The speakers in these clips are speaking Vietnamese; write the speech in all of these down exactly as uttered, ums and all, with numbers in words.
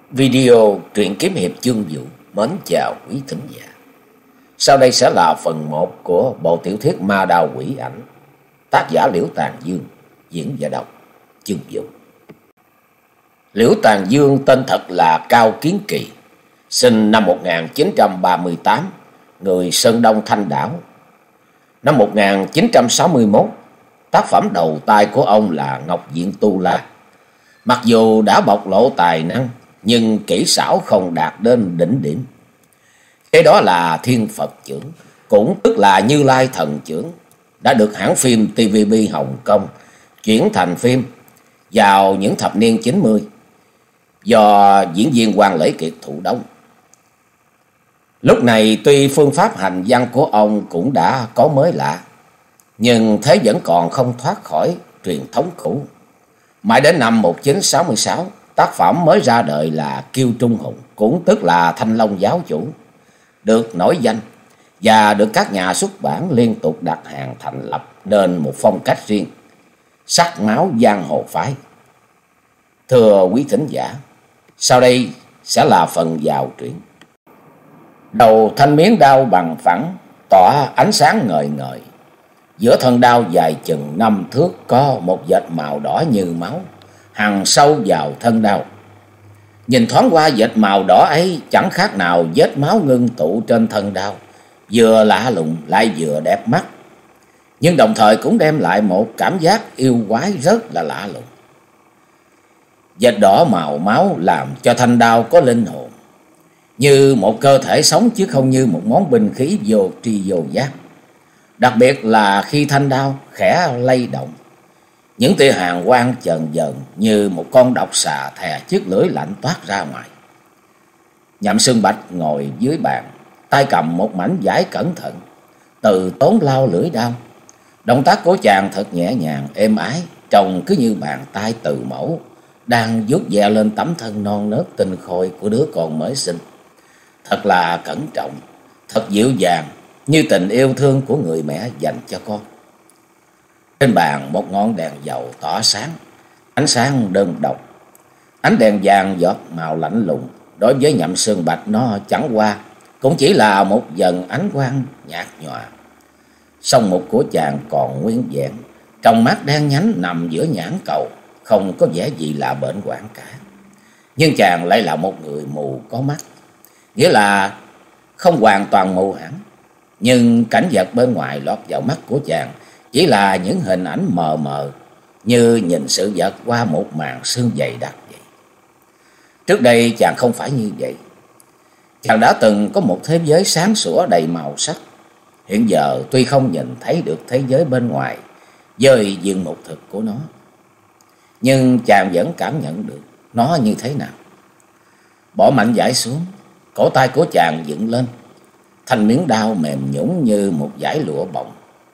Video truyện kiếm hiệp chương vũ mến chào quý thính giả. Sau đây sẽ là phần một của bộ tiểu thuyết Ma Đao Quỷ Ảnh, tác giả Liễu Tàn Dương, diễn và đọc chương vũ. Liễu Tàn Dương tên thật là Cao Kiến Kỳ, sinh năm một nghìn chín trăm ba mươi tám, người Sơn Đông Thanh Đảo. Năm một nghìn chín trăm sáu mươi mốt, tác phẩm đầu tay của ông là Ngọc Diện Tu La. Mặc dù đã bộc lộ tài năng, nhưng kỹ xảo không đạt đến đỉnh điểm. Cái đó là Thiên Phật Chưởng, cũng tức là Như Lai Thần Chưởng, đã được hãng phim tê vê bê Hồng Kông chuyển thành phim vào những thập niên chín mươi do diễn viên Hoàng Lễ Kiệt thụ đóng. Lúc này tuy phương pháp hành văn của ông cũng đã có mới lạ, nhưng thế vẫn còn không thoát khỏi truyền thống cũ. Mãi đến năm một nghìn chín trăm sáu mươi sáu, tác phẩm mới ra đời là Kiêu Trung Hùng, cũng tức là Thanh Long giáo chủ, được nổi danh và được các nhà xuất bản liên tục đặt hàng thành lập nên một phong cách riêng, sắc máu giang hồ phái. Thưa quý thính giả, sau đây sẽ là phần vào truyện. Đầu thanh miếng đao bằng phẳng, tỏa ánh sáng ngời ngời. Giữa thân đao dài chừng năm thước có một vệt màu đỏ như máu hằn sâu vào thân đao. Nhìn thoáng qua vệt màu đỏ ấy chẳng khác nào vết máu ngưng tụ trên thân đao, vừa lạ lùng lại vừa đẹp mắt, nhưng đồng thời cũng đem lại một cảm giác yêu quái rất là lạ lùng. Vệt đỏ màu máu làm cho thanh đao có linh hồn, như một cơ thể sống chứ không như một món binh khí vô tri vô giác. Đặc biệt là khi thanh đao khẽ lay động, những tia hàn quang chờn dần như một con độc xà thè chiếc lưỡi lạnh toát ra ngoài. Nhậm Xương Bạch ngồi dưới bàn, tay cầm một mảnh vải cẩn thận, từ tốn lau lưỡi đao. Động tác của chàng thật nhẹ nhàng, êm ái, trông cứ như bàn tay từ mẫu đang vuốt ve lên tấm thân non nớt tinh khôi của đứa con mới sinh. Thật là cẩn trọng, thật dịu dàng, như tình yêu thương của người mẹ dành cho con. Trên bàn một ngọn đèn dầu tỏa sáng, ánh sáng đơn độc. Ánh đèn vàng giọt màu lạnh lùng, đối với Nhậm Xương Bạch nó chẳng qua cũng chỉ là một dần ánh quang nhạt nhòa. Song mục của chàng còn nguyên vẹn, trong mắt đen nhánh nằm giữa nhãn cầu, không có vẻ gì là bệnh hoạn cả. Nhưng chàng lại là một người mù có mắt, nghĩa là không hoàn toàn mù hẳn, nhưng cảnh vật bên ngoài lọt vào mắt của chàng chỉ là những hình ảnh mờ mờ, như nhìn sự vật qua một màn sương dày đặc vậy. Trước đây chàng không phải như vậy. Chàng đã từng có một thế giới sáng sủa đầy màu sắc. Hiện giờ tuy không nhìn thấy được thế giới bên ngoài với diện mục thực của nó, nhưng chàng vẫn cảm nhận được nó như thế nào. Bỏ mảnh vải xuống, cổ tay của chàng dựng lên, thanh miếng đao mềm nhũn như một dải lụa bồng,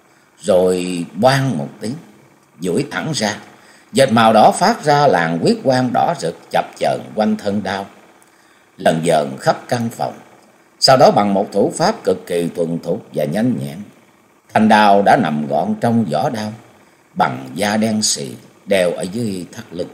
rồi boang một tiếng duỗi thẳng ra. Vệt màu đỏ phát ra làn huyết quang đỏ rực chập chờn quanh thân đao, lần dần khắp căn phòng. Sau đó bằng một thủ pháp cực kỳ thuần thục và nhanh nhẹn, thanh đao đã nằm gọn trong vỏ đao, bằng da đen xì đeo ở dưới thắt lưng.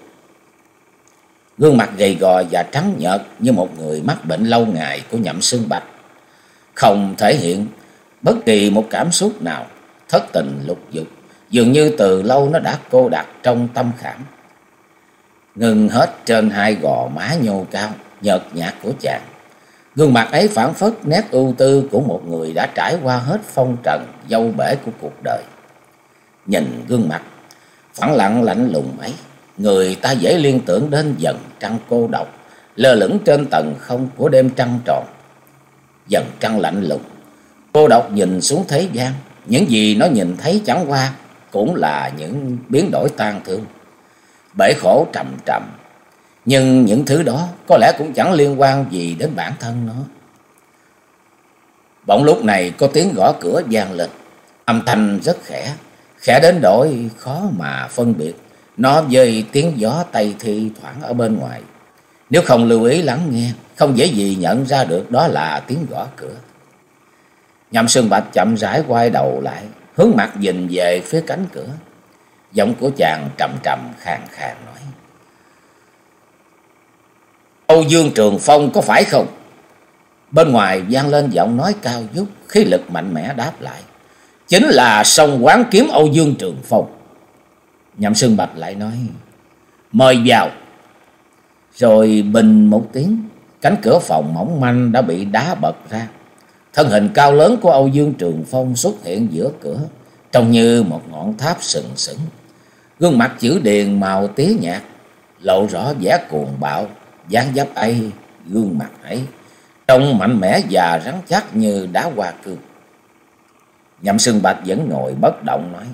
Gương mặt gầy gò và trắng nhợt như một người mắc bệnh lâu ngày của Nhậm Xương Bạch không thể hiện bất kỳ một cảm xúc nào, thất tình lục dục, dường như từ lâu nó đã cô đặc trong tâm khảm. Ngừng hết trên hai gò má nhô cao nhợt nhạt của chàng. Gương mặt ấy phảng phất nét ưu tư của một người đã trải qua hết phong trần dâu bể của cuộc đời. Nhìn gương mặt phẳng lặng lạnh lùng ấy, người ta dễ liên tưởng đến dần trăng cô độc lơ lửng trên tầng không của đêm trăng tròn. Dần trăng lạnh lùng cô độc nhìn xuống thế gian, những gì nó nhìn thấy chẳng qua cũng là những biến đổi tan thương, bể khổ trầm trầm. Nhưng những thứ đó có lẽ cũng chẳng liên quan gì đến bản thân nó. Bỗng lúc này có tiếng gõ cửa vang lên, âm thanh rất khẽ, khẽ đến nỗi khó mà phân biệt nó với tiếng gió tây thi thoảng ở bên ngoài. Nếu không lưu ý lắng nghe, không dễ gì nhận ra được đó là tiếng gõ cửa. Nhậm Xương Bạch chậm rãi quay đầu lại, hướng mặt nhìn về phía cánh cửa. Giọng của chàng trầm trầm khàn khàn nói: Âu Dương Trường Phong có phải không? Bên ngoài vang lên giọng nói cao vút, khí lực mạnh mẽ đáp lại. Chính là song quán kiếm Âu Dương Trường Phong. Nhậm Sương Bạch lại nói, mời vào. Rồi bình một tiếng, cánh cửa phòng mỏng manh đã bị đá bật ra. Thân hình cao lớn của Âu Dương Trường Phong xuất hiện giữa cửa, trông như một ngọn tháp sừng sững. Gương mặt chữ điền màu tía nhạt, lộ rõ vẻ cuồng bạo. Dáng dấp ấy, gương mặt ấy trông mạnh mẽ và rắn chắc như đá hoa cương. Nhậm Sương Bạch vẫn ngồi bất động nói,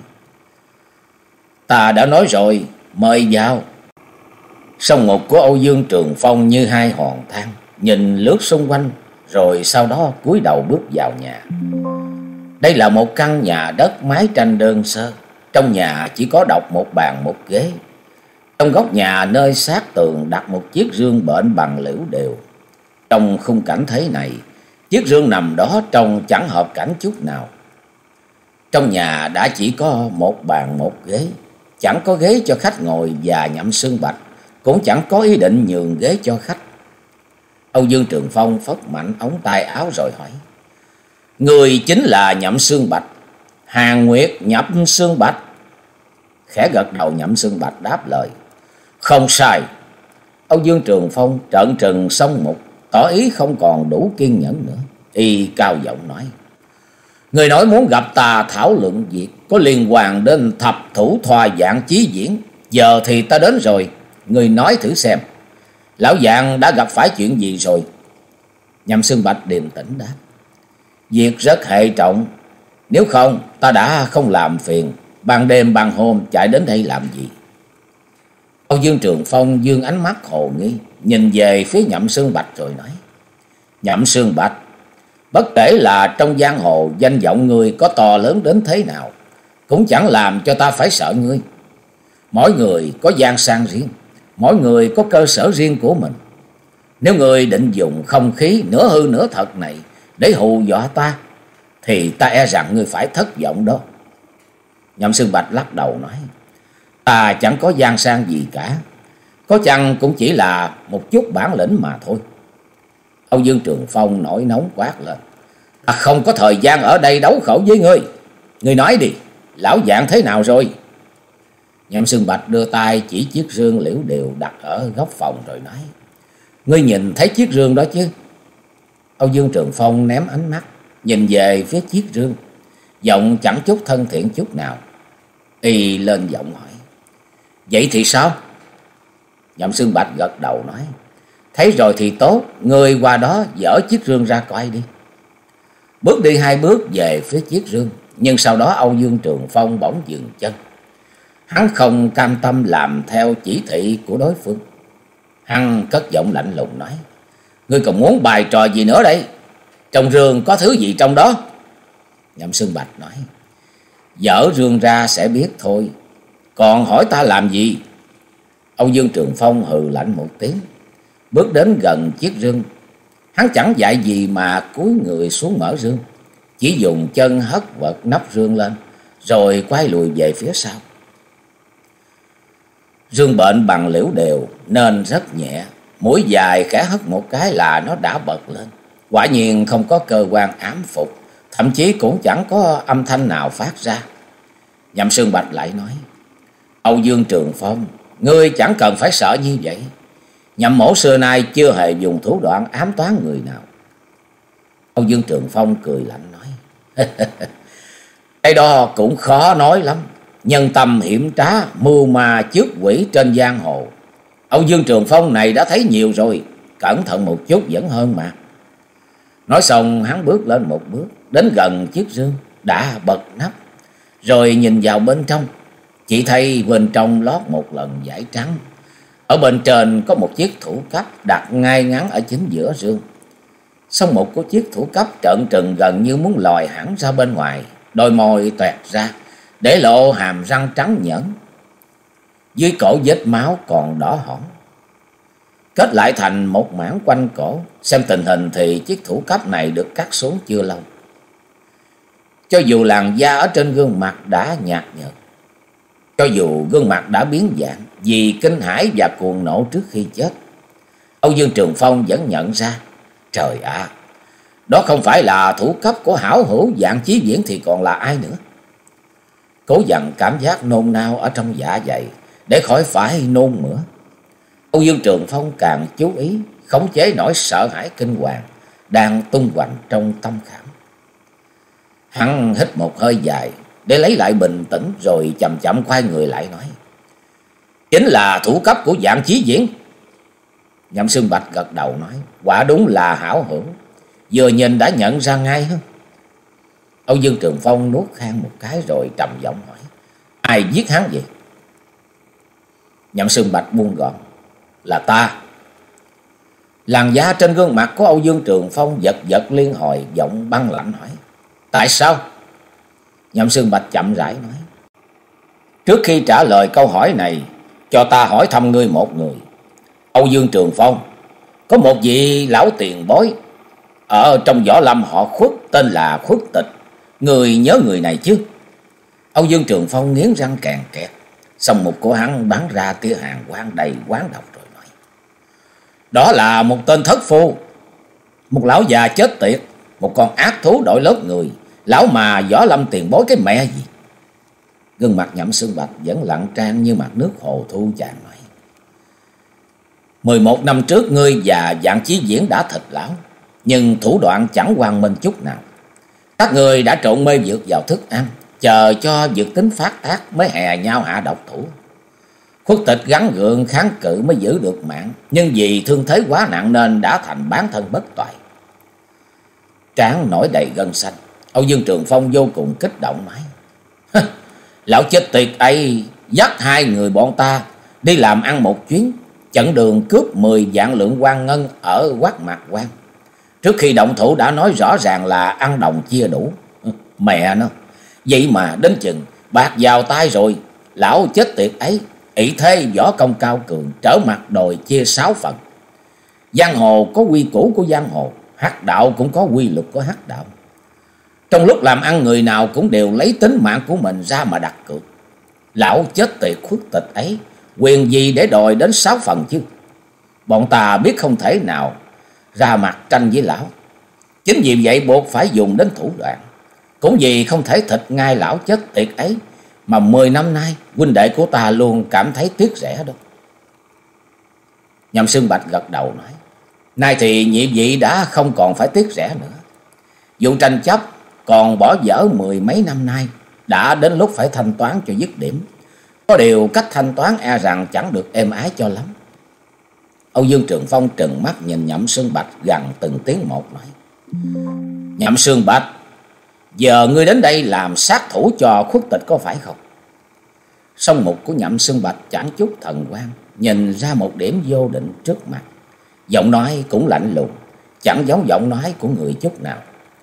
ta đã nói rồi, mời vào. Song ngực của Âu Dương Trường Phong như hai hòn than, nhìn lướt xung quanh, rồi sau đó cúi đầu bước vào nhà. Đây là một căn nhà đất mái tranh đơn sơ. Trong nhà chỉ có độc một bàn một ghế. Trong góc nhà nơi sát tường đặt một chiếc rương bện bằng liễu đều. Trong khung cảnh thế này, chiếc rương nằm đó trông chẳng hợp cảnh chút nào. Trong nhà đã chỉ có một bàn một ghế, chẳng có ghế cho khách ngồi, và Nhậm Sương Bạch cũng chẳng có ý định nhường ghế cho khách. Âu Dương Trường Phong phất mạnh ống tay áo rồi hỏi, người chính là Nhậm Sương Bạch, Hàn Nguyệt Nhậm Sương Bạch? Khẽ gật đầu, Nhậm Sương Bạch đáp lời, không sai. Âu Dương Trường Phong trợn trừng song mục, tỏ ý không còn đủ kiên nhẫn nữa. Y cao giọng nói, người nói muốn gặp ta thảo luận việc có liên quan đến thập thủ thoa dạng chí diễn. Giờ thì ta đến rồi, người nói thử xem, lão dạng đã gặp phải chuyện gì rồi? Nhậm Sương Bạch điềm tĩnh đáp, việc rất hệ trọng, nếu không ta đã không làm phiền ban đêm ban hôm chạy đến đây làm gì. Âu Dương Trường Phong dương ánh mắt hồ nghi nhìn về phía Nhậm Sương Bạch rồi nói, Nhậm Sương Bạch, bất kể là trong giang hồ danh vọng ngươi có to lớn đến thế nào, cũng chẳng làm cho ta phải sợ ngươi. Mỗi người có gian sang riêng, mỗi người có cơ sở riêng của mình. Nếu ngươi định dùng không khí nửa hư nửa thật này để hù dọa ta, thì ta e rằng ngươi phải thất vọng đó. Nhậm Sương Bạch lắc đầu nói, ta chẳng có gian sang gì cả, có chăng cũng chỉ là một chút bản lĩnh mà thôi. Âu Dương Trường Phong nổi nóng quát lên, ta không có thời gian ở đây đấu khẩu với ngươi. Ngươi nói đi, lão dạng thế nào rồi? Nhậm Sương Bạch đưa tay chỉ chiếc rương liễu đều đặt ở góc phòng rồi nói, ngươi nhìn thấy chiếc rương đó chứ? Âu Dương Trường Phong ném ánh mắt nhìn về phía chiếc rương, giọng chẳng chút thân thiện chút nào. Y lên giọng hỏi, vậy thì sao? Nhậm Sương Bạch gật đầu nói, thấy rồi thì tốt, ngươi qua đó dỡ chiếc rương ra coi đi. Bước đi hai bước về phía chiếc rương, nhưng sau đó Âu Dương Trường Phong bỗng dừng chân. Hắn không cam tâm làm theo chỉ thị của đối phương. Hắn cất giọng lạnh lùng nói, ngươi còn muốn bài trò gì nữa đây? Trong rương có thứ gì trong đó? Nhậm Sương Bạch nói, dỡ rương ra sẽ biết thôi, còn hỏi ta làm gì? Âu Dương Trường Phong hừ lạnh một tiếng, bước đến gần chiếc rương. Hắn chẳng dạy gì mà cúi người xuống mở rương, chỉ dùng chân hất vật nắp rương lên, rồi quay lùi về phía sau. Rương bện bằng liễu đều nên rất nhẹ, mũi dài khẽ hất một cái là nó đã bật lên. Quả nhiên không có cơ quan ám phục, thậm chí cũng chẳng có âm thanh nào phát ra. Nhậm Sương Bạch lại nói, Âu Dương Trường Phong, ngươi chẳng cần phải sợ như vậy. Nhậm mỗ xưa nay chưa hề dùng thủ đoạn ám toán người nào. Âu Dương Trường Phong cười lạnh nói, cái đó cũng khó nói lắm. Nhân tâm hiểm trá, mưu ma trước quỷ trên giang hồ, Âu Dương Trường Phong này đã thấy nhiều rồi, cẩn thận một chút vẫn hơn mà. Nói xong hắn bước lên một bước, đến gần chiếc rương đã bật nắp, rồi nhìn vào bên trong. Chỉ thấy bên trong lót một lần vải trắng, ở bên trên có một chiếc thủ cấp đặt ngay ngắn ở chính giữa rương. Song một của chiếc thủ cấp trợn trừng gần như muốn lòi hẳn ra bên ngoài, đôi môi toẹt ra để lộ hàm răng trắng nhẫn. Dưới cổ vết máu còn đỏ hỏn, kết lại thành một mảng quanh cổ. Xem tình hình thì chiếc thủ cấp này được cắt xuống chưa lâu. Cho dù làn da ở trên gương mặt đã nhạt nhợt, cho dù gương mặt đã biến dạng vì kinh hãi và cuồng nộ trước khi chết, Âu Dương Trường Phong vẫn nhận ra. Trời ạ, à, đó không phải là thủ cấp của hảo hữu Dạng Chí Viễn thì còn là ai nữa? Cố dằn cảm giác nôn nao ở trong dạ dày để khỏi phải nôn mửa. Âu Dương Trường Phong càng chú ý khống chế nỗi sợ hãi kinh hoàng đang tung hoành trong tâm khảm. Hắn hít một hơi dài để lấy lại bình tĩnh, rồi chậm chậm quay người lại nói: Chính là thủ cấp của Dạng Chí Viễn. Nhậm Xương Bạch gật đầu nói: Quả đúng là hảo hữu, vừa nhìn đã nhận ra ngay. Âu Dương Trường Phong nuốt khan một cái rồi trầm giọng hỏi: Ai giết hắn vậy? Nhậm Xương Bạch buông gọn: Là ta. Làn da trên gương mặt của Âu Dương Trường Phong giật giật liên hồi, giọng băng lạnh hỏi: Tại sao? Nhậm Xương Bạch chậm rãi nói: Trước khi trả lời câu hỏi này, cho ta hỏi thăm ngươi một người. Âu Dương Trường Phong, có một vị lão tiền bối ở trong võ lâm họ Khuất, tên là Khuất Tịch. Người nhớ người này chứ? Âu Dương Trường Phong nghiến răng kèn kẹt, xong một của hắn bắn ra tia hàn quang đầy quán độc rồi nói: Đó là một tên thất phu, một lão già chết tiệt, một con ác thú đội lớp người. Lão mà võ lâm tiền bối cái mẹ gì? Gương mặt Nhậm Xương Bạch vẫn lặng trang như mặt nước hồ thu, chàng nói: Mười một năm trước ngươi và Dạng Chí Viễn đã thịt lão, nhưng thủ đoạn chẳng hoàn minh chút nào. Các người đã trộn mê dược vào thức ăn, chờ cho dược tính phát tác mới hè nhau hạ độc thủ. Khuất Tịch gắng gượng kháng cự mới giữ được mạng, nhưng vì thương thế quá nặng nên đã thành bán thân bất toại. Trán nổi đầy gân xanh, Âu Dương Trường Phong vô cùng kích động nói: Lão chết tiệt ấy dắt hai người bọn ta đi làm ăn một chuyến, chặn đường cướp mười vạn lượng quan ngân ở Quát Mạc Quan. Trước khi động thủ đã nói rõ ràng là ăn đồng chia đủ. Mẹ nó, vậy mà đến chừng bạc vào tay rồi, lão chết tiệt ấy ỷ thế võ công cao cường, trở mặt đòi chia sáu phần. Giang hồ có quy củ của giang hồ, hắc đạo cũng có quy luật của hắc đạo. Trong lúc làm ăn, người nào cũng đều lấy tính mạng của mình ra mà đặt cược. Lão chết tiệt Khuất Tịch ấy quyền gì để đòi đến sáu phần chứ? Bọn ta biết không thể nào ra mặt tranh với lão, chính vì vậy buộc phải dùng đến thủ đoạn. Cũng vì không thể thịt ngay lão chết tiệt ấy mà mười năm nay huynh đệ của ta luôn cảm thấy tiếc rẻ đó. Nhậm Xương Bạch gật đầu nói: Nay thì nhị vị đã không còn phải tiếc rẻ nữa. Vụ tranh chấp còn bỏ dở mười mấy năm nay, đã đến lúc phải thanh toán cho dứt điểm. Có điều cách thanh toán e rằng chẳng được êm ái cho lắm. Âu Dương Trường Phong trừng mắt nhìn Nhậm Xương Bạch gằn từng tiếng một nói: Nhậm Xương Bạch, giờ ngươi đến đây làm sát thủ cho Khuất Tịch có phải không? Song mục của Nhậm Xương Bạch chẳng chút thần quan, nhìn ra một điểm vô định trước mặt. Giọng nói cũng lạnh lùng, chẳng giống giọng nói của người chút nào.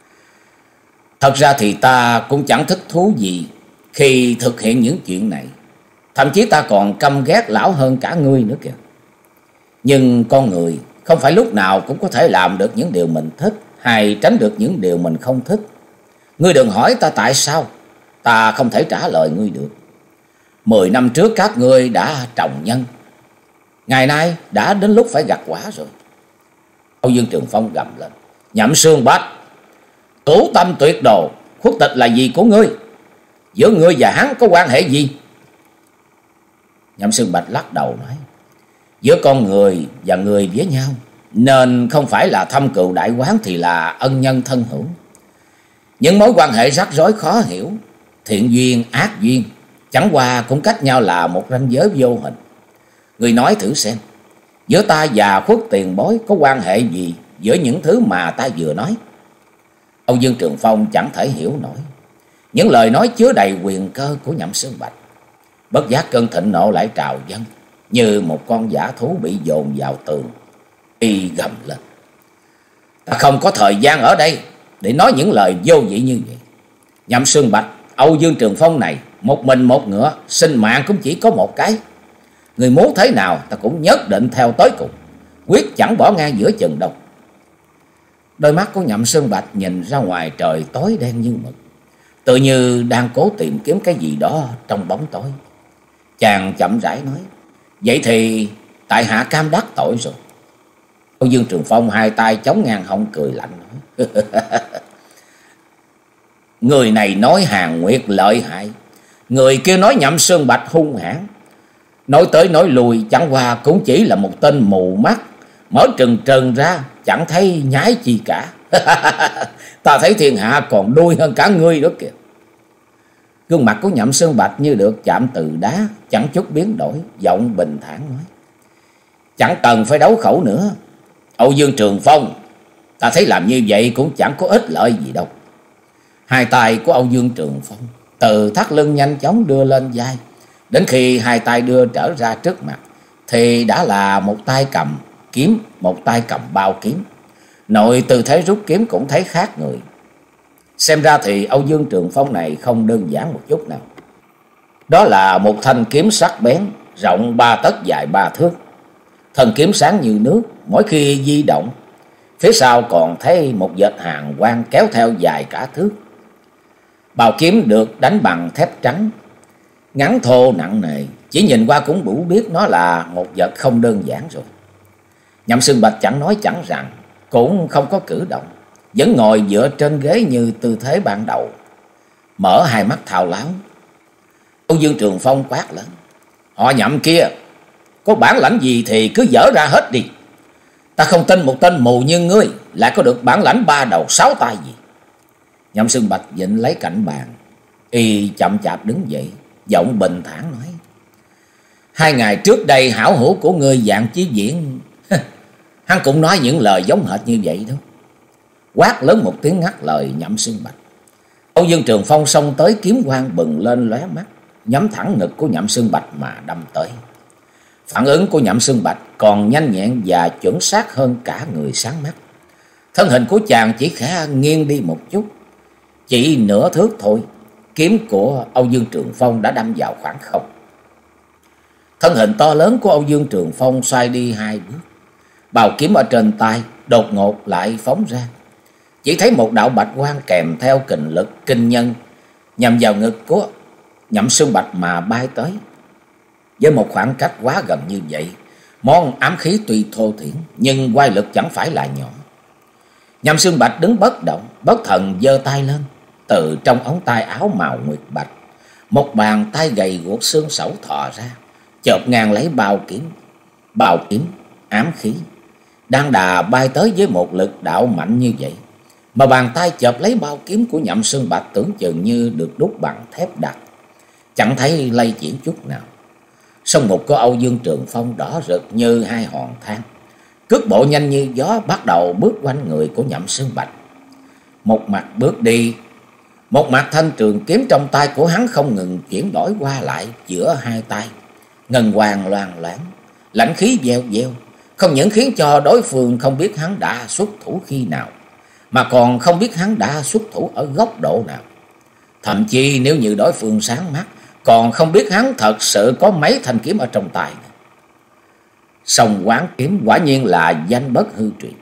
Thật ra thì ta cũng chẳng thích thú gì khi thực hiện những chuyện này. Thậm chí ta còn căm ghét lão hơn cả ngươi nữa kìa. Nhưng con người không phải lúc nào cũng có thể làm được những điều mình thích, hay tránh được những điều mình không thích. Ngươi đừng hỏi ta tại sao, ta không thể trả lời ngươi được. Mười năm trước các ngươi đã trồng nhân, ngày nay đã đến lúc phải gặt quả rồi. Âu Dương Trường Phong gầm lên: Nhậm Xương Bạch, tủ tâm tuyệt đồ, Khuất Tịch là gì của ngươi? Giữa ngươi và hắn có quan hệ gì? Nhậm Xương Bạch lắc đầu nói: Giữa con người và người với nhau, nên không phải là thâm cừu đại quán thì là ân nhân thân hữu. Những mối quan hệ rắc rối khó hiểu, thiện duyên ác duyên, chẳng qua cũng cách nhau là một ranh giới vô hình. Người nói thử xem, giữa ta và Khuất tiền bối có quan hệ gì giữa những thứ mà ta vừa nói? Âu Dương Trường Phong chẳng thể hiểu nổi những lời nói chứa đầy quyền cơ của Nhậm Xương Bạch. Bất giác cơn thịnh nộ lại trào dâng, như một con dã thú bị dồn vào tường. Y gầm lên: Ta không có thời gian ở đây để nói những lời vô vị như vậy. Nhậm Xương Bạch, Âu Dương Trường Phong này một mình một ngựa, sinh mạng cũng chỉ có một cái. Người muốn thế nào ta cũng nhất định theo tới cùng, quyết chẳng bỏ ngang giữa chừng đâu. Đôi mắt của Nhậm Xương Bạch nhìn ra ngoài trời tối đen như mực, tự như đang cố tìm kiếm cái gì đó trong bóng tối. Chàng chậm rãi nói: Vậy thì tại hạ cam đắc tội rồi. Âu Dương Trường Phong hai tay chống ngang hông cười lạnh nói. Người này nói Hàn Nguyệt lợi hại, người kia nói Nhậm Sơn Bạch hung hãn. Nói tới nói lui chẳng qua cũng chỉ là một tên mù mắt, mở trừng trừng ra chẳng thấy nhái chi cả. Ta thấy thiên hạ còn đuôi hơn cả ngươi đó kìa. Gương mặt của Nhậm Sơn Bạch như được chạm từ đá, chẳng chút biến đổi, giọng bình thản nói. Chẳng cần phải đấu khẩu nữa, Âu Dương Trường Phong, ta thấy làm như vậy cũng chẳng có ích lợi gì đâu. Hai tay của Âu Dương Trường Phong từ thắt lưng nhanh chóng đưa lên vai. Đến khi hai tay đưa trở ra trước mặt thì đã là một tay cầm kiếm, một tay cầm bao kiếm. Nội tư thế rút kiếm cũng thấy khác người. Xem ra thì Âu Dương Trường Phong này không đơn giản một chút nào. Đó là một thanh kiếm sắc bén, rộng ba tấc dài ba thước. Thân kiếm sáng như nước, mỗi khi di động, phía sau còn thấy một vệt hàn quang kéo theo dài cả thước. Bào kiếm được đánh bằng thép trắng, ngắn thô nặng nề, chỉ nhìn qua cũng đủ biết nó là một vật không đơn giản rồi. Nhậm Sơn Bạch chẳng nói chẳng rằng, cũng không có cử động, vẫn ngồi dựa trên ghế như tư thế ban đầu, mở hai mắt thao láo. Âu Dương Trường Phong quát lên. Họ Nhậm kia, có bản lãnh gì thì cứ dở ra hết đi. Ta không tin một tên mù như ngươi lại có được bản lãnh ba đầu sáu tay gì. Nhậm Sơn Bạch vịnh lấy cạnh bàn, y chậm chạp đứng dậy, giọng bình thản nói. Hai ngày trước đây hảo hữu của ngươi Dạng Chí Viễn, hắn cũng nói những lời giống hệt như vậy đó. Quát lớn một tiếng ngắt lời Nhậm Sơn Bạch. Âu Dương Trường Phong xông tới, kiếm quang bừng lên lóe mắt, nhắm thẳng ngực của Nhậm Sơn Bạch mà đâm tới. Phản ứng của Nhậm Sơn Bạch còn nhanh nhẹn và chuẩn xác hơn cả người sáng mắt. Thân hình của chàng chỉ khẽ nghiêng đi một chút, chỉ nửa thước thôi, kiếm của Âu Dương Trường Phong đã đâm vào khoảng không. Thân hình to lớn của Âu Dương Trường Phong xoay đi hai bước, bào kiếm ở trên tay đột ngột lại phóng ra. Chỉ thấy một đạo bạch quang kèm theo kình lực kinh nhân nhằm vào ngực của Nhậm Sơn Bạch mà bay tới. Với một khoảng cách quá gần như vậy, món ám khí tuy thô thiển nhưng quay lực chẳng phải là nhỏ. Nhậm Sơn Bạch đứng bất động, bất thần giơ tay lên. Từ trong ống tay áo màu nguyệt bạch, một bàn tay gầy guộc xương sẩu thò ra, chộp ngang lấy bao kiếm. Bao kiếm, ám khí, đang đà bay tới với một lực đạo mạnh như vậy, mà bàn tay chộp lấy bao kiếm của Nhậm Sơn Bạch tưởng chừng như được đúc bằng thép đặc, chẳng thấy lay chuyển chút nào. Song mục của Âu Dương Trường Phong đỏ rực như hai hòn than, cước bộ nhanh như gió bắt đầu bước quanh người của Nhậm Sơn Bạch. Một mặt bước đi, một mặt thanh trường kiếm trong tay của hắn không ngừng chuyển đổi qua lại giữa hai tay, ngân hoàng loàn loáng, lãnh khí gieo gieo, không những khiến cho đối phương không biết hắn đã xuất thủ khi nào, mà còn không biết hắn đã xuất thủ ở góc độ nào. Thậm chí nếu như đối phương sáng mắt, còn không biết hắn thật sự có mấy thanh kiếm ở trong tay. Song quán kiếm quả nhiên là danh bất hư truyền.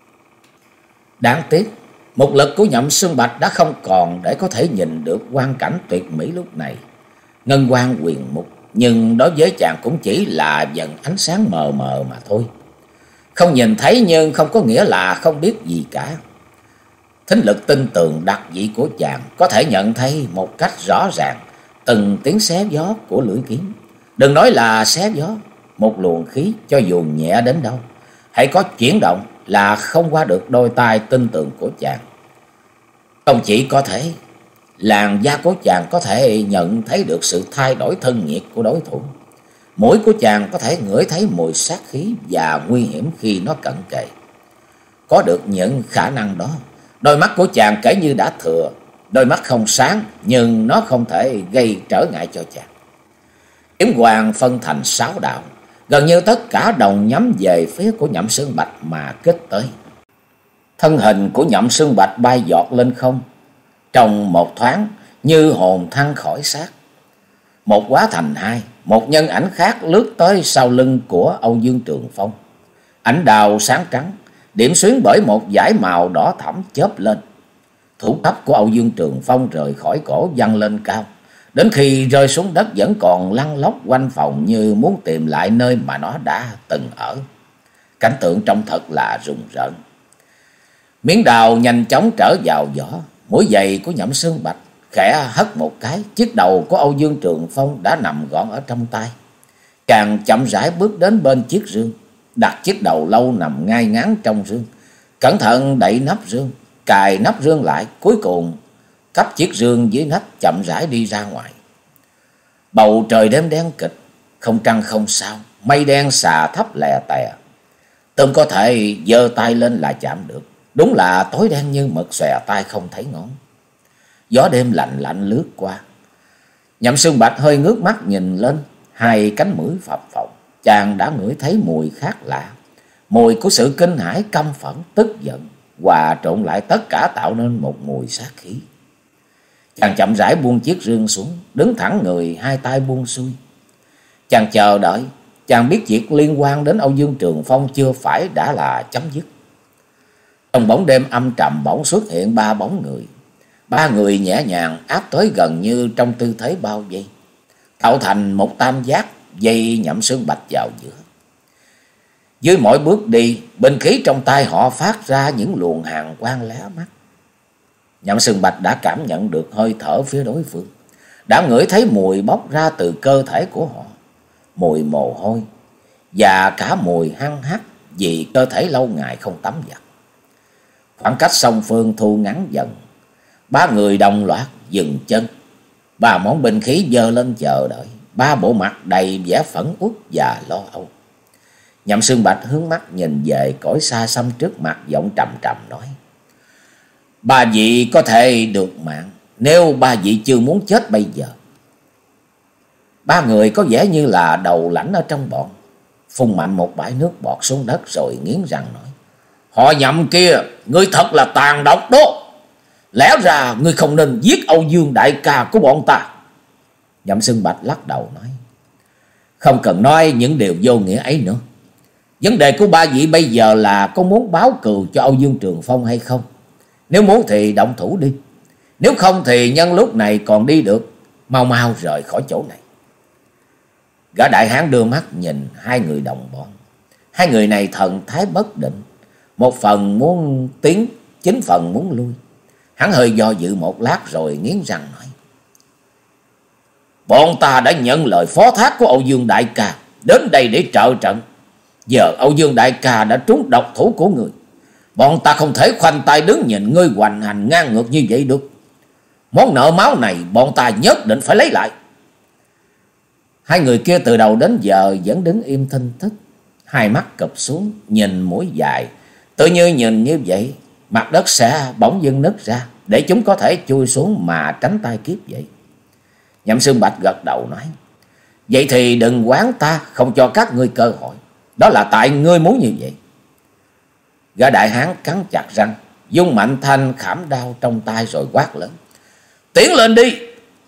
Đáng tiếc, một lực của Nhậm Sơn Bạch đã không còn để có thể nhìn được quang cảnh tuyệt mỹ lúc này. Ngân quang quyền mục, nhưng đối với chàng cũng chỉ là dần ánh sáng mờ mờ mà thôi. Không nhìn thấy nhưng không có nghĩa là không biết gì cả. Thính lực tinh tường đặc dị của chàng có thể nhận thấy một cách rõ ràng từng tiếng xé gió của lưỡi kiếm. Đừng nói là xé gió, một luồng khí cho dù nhẹ đến đâu, hãy có chuyển động là không qua được đôi tai tinh tường của chàng. Không chỉ có thể, làn da của chàng có thể nhận thấy được sự thay đổi thân nhiệt của đối thủ. Mũi của chàng có thể ngửi thấy mùi sát khí và nguy hiểm khi nó cận kề. Có được những khả năng đó, đôi mắt của chàng kể như đã thừa. Đôi mắt không sáng nhưng nó không thể gây trở ngại cho chàng. Kiếm quang phân thành sáu đạo, gần như tất cả đồng nhắm về phía của Nhậm Sơn Bạch mà kích tới. Thân hình của Nhậm Sơn Bạch bay giọt lên không, trong một thoáng như hồn thăng khỏi xác. Một hóa thành hai, một nhân ảnh khác lướt tới sau lưng của Âu Dương Trường Phong. Ảnh đào sáng trắng, điểm xuyến bởi một dải màu đỏ thẫm chớp lên. Thủ cấp của Âu Dương Trường Phong rời khỏi cổ văng lên cao, đến khi rơi xuống đất vẫn còn lăn lóc quanh phòng như muốn tìm lại nơi mà nó đã từng ở. cảnh tượng trông thật là rùng rợn. Miếng đào nhanh chóng trở vào vỏ, mũi giày của Nhậm Xương Bạch khẽ hất một cái, chiếc đầu của Âu Dương Trường Phong đã nằm gọn ở trong tay. Chàng chậm rãi bước đến bên chiếc rương, đặt chiếc đầu lâu nằm ngay ngắn trong rương, cẩn thận đậy nắp rương, cài nắp rương lại, cuối cùng cắp chiếc rương dưới nách chậm rãi đi ra ngoài. Bầu trời đêm đen kịch, không trăng không sao, mây đen xà thấp lè tè. Tôm có thể giơ tay lên là chạm được, đúng là tối đen như mực, xòe tay không thấy ngón. Gió đêm lạnh lạnh lướt qua. Nhậm Xương Bạch hơi ngước mắt nhìn lên, hai cánh mũi phập phồng, chàng đã ngửi thấy mùi khác lạ, mùi của sự kinh hãi, căm phẫn, tức giận, hòa trộn lại tất cả tạo nên một mùi sát khí. Chàng chậm rãi buông chiếc rương xuống, đứng thẳng người, hai tay buông xuôi. Chàng chờ đợi, chàng biết việc liên quan đến Âu Dương Trường Phong chưa phải đã là chấm dứt. Trong bóng đêm âm trầm bỗng xuất hiện ba bóng người. Ba người nhẹ nhàng áp tới gần như trong tư thế bao vây, tạo thành một tam giác dây Nhậm Xương Bạch vào giữa. Dưới mỗi bước đi, binh khí trong tay họ phát ra những luồng hàn quang lóe mắt. Nhậm Xương Bạch đã cảm nhận được hơi thở phía đối phương, đã ngửi thấy mùi bốc ra từ cơ thể của họ, mùi mồ hôi và cả mùi hăng hắc vì cơ thể lâu ngày không tắm giặt. Khoảng cách song phương thu ngắn dần, ba người đồng loạt dừng chân, ba món binh khí giơ lên chờ đợi, ba bộ mặt đầy vẻ phẫn uất và lo âu. Nhậm Xương Bạch hướng mắt nhìn về cõi xa xăm trước mặt, giọng trầm trầm nói: ba vị có thể được mạng nếu ba vị chưa muốn chết bây giờ. Ba người có vẻ như là đầu lãnh ở trong bọn, phun mạnh một bãi nước bọt xuống đất rồi nghiến răng nói: họ Nhậm kia, ngươi thật là tàn độc đó. Lẽ ra ngươi không nên giết Âu Dương đại ca của bọn ta. Nhậm Xương Bạch lắc đầu nói: không cần nói những điều vô nghĩa ấy nữa. Vấn đề của ba vị bây giờ là có muốn báo cừu cho Âu Dương Trường Phong hay không? Nếu muốn thì động thủ đi, nếu không thì nhân lúc này còn đi được, mau mau rời khỏi chỗ này. Gã đại hán đưa mắt nhìn hai người đồng bọn. Hai người này thần thái bất định, một phần muốn tiến, chính phần muốn lui. Hắn hơi do dự một lát rồi nghiến răng nói: bọn ta đã nhận lời phó thác của Âu Dương đại ca đến đây để trợ trận. Giờ Âu Dương đại ca đã trúng độc thủ của người, bọn ta không thể khoanh tay đứng nhìn ngươi hoành hành ngang ngược như vậy được. Món nợ máu này bọn ta nhất định phải lấy lại. Hai người kia từ đầu đến giờ vẫn đứng im thinh thích, hai mắt cụp xuống nhìn mũi dài, tự như nhìn như vậy mặt đất sẽ bỗng dưng nứt ra để chúng có thể chui xuống mà tránh tai kiếp vậy. Nhậm Xương Bạch gật đầu nói: vậy thì đừng quán ta không cho các ngươi cơ hội, đó là tại ngươi muốn như vậy. Gã đại hán cắn chặt răng, vung mạnh thanh khảm đao trong tay rồi quát lớn: tiến lên đi.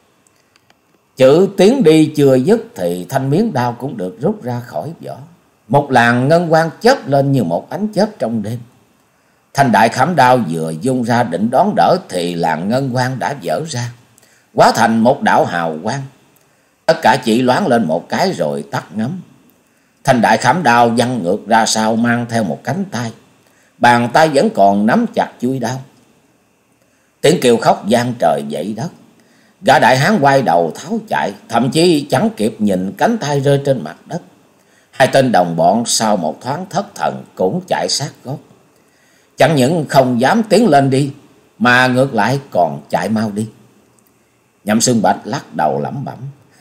Chữ tiến đi chưa dứt thì thanh miếng đao cũng được rút ra khỏi vỏ. Một làn ngân quang chớp lên như một ánh chớp trong đêm. Thanh đại khảm đao vừa vung ra định đón đỡ thì làn ngân quang đã vỡ ra, hóa thành một đạo hào quang. Tất cả chỉ loáng lên một cái rồi tắt ngấm. Thanh đại khảm đao văng ngược ra sau, mang theo một cánh tay, bàn tay vẫn còn nắm chặt chuôi đao. Tiếng kêu khóc vang trời dậy đất. Gã đại hán quay đầu tháo chạy, thậm chí chẳng kịp nhìn cánh tay rơi trên mặt đất. Hai tên đồng bọn sau một thoáng thất thần cũng chạy sát gót, chẳng những không dám tiến lên đi mà ngược lại còn chạy mau đi. Nhậm Xương Bạch lắc đầu lẩm bẩm: